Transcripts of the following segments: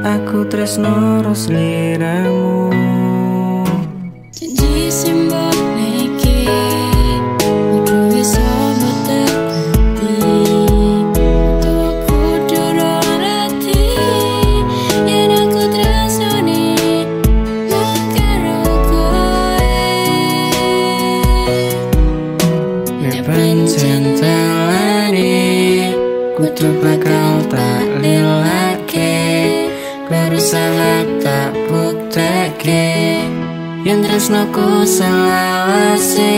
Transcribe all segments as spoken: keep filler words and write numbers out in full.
aku tresno ros liramu. Janji simbol iki kudu bisa betepati, untuk kudu rati yen aku tresnoni mung karo kowe. Nek pancen telani kudu bakal tak lilake, berusaha tak bukteke yen tresnoku selawase.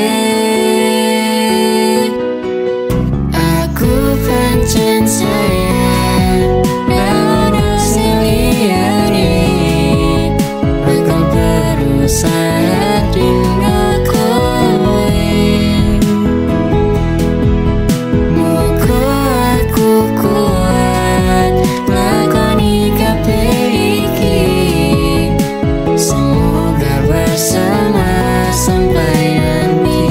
Aku pancen sayang ono sing liyane, bakal berusaha dino kowe. Muga aku kuat lakoni kabeh iki, semoga bersama sampai nanti.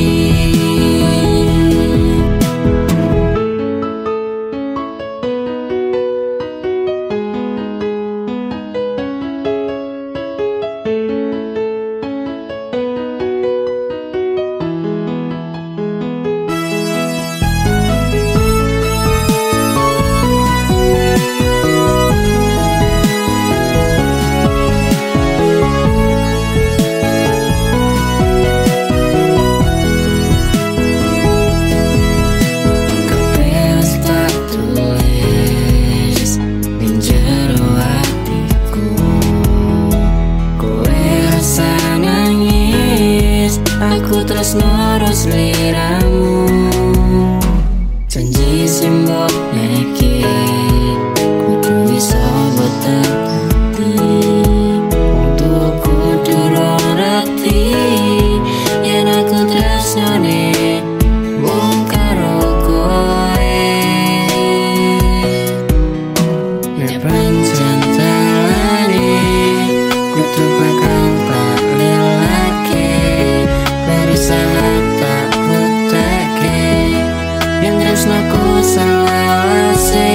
Aku tresno ros liramu, janji simbol iki kudu bisa betepati, untuk kudu rati yen aku tresnone mung karo kowe. Nek pancen telani kudu bakal tak lilake, berusaha tak bukteke yen tresnoku selawase.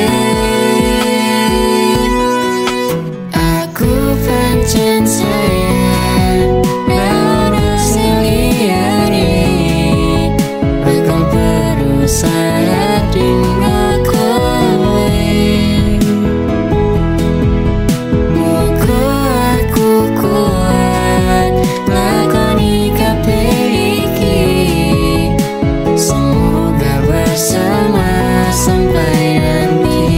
Aku pancen sayang ono sing liyane, bakal berusaha dino kowe. Muga aku kuat lakoni kabeh iki, semoga bersama sampai nanti.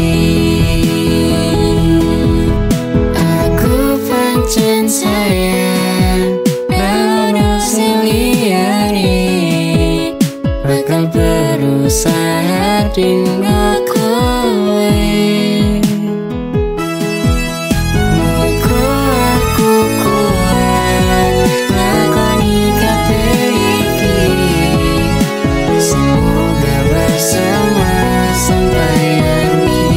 Aku pancen sayang ono sing liyane, bakal berusaha dino kowe. Muga aku kuat lakoni kabeh iki, semoga bersama sampai nanti.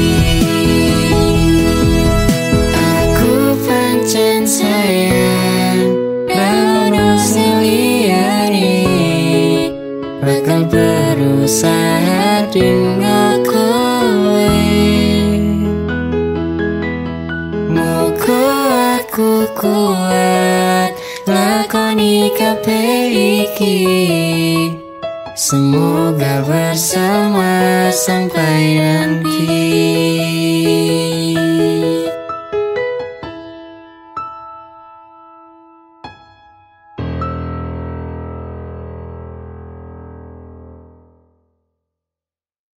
Aku pancen sayang ono sing liyane, bakal berusaha dino kowe. Muga aku kuat lakoni kabeh iki, semoga bersama sampai nanti.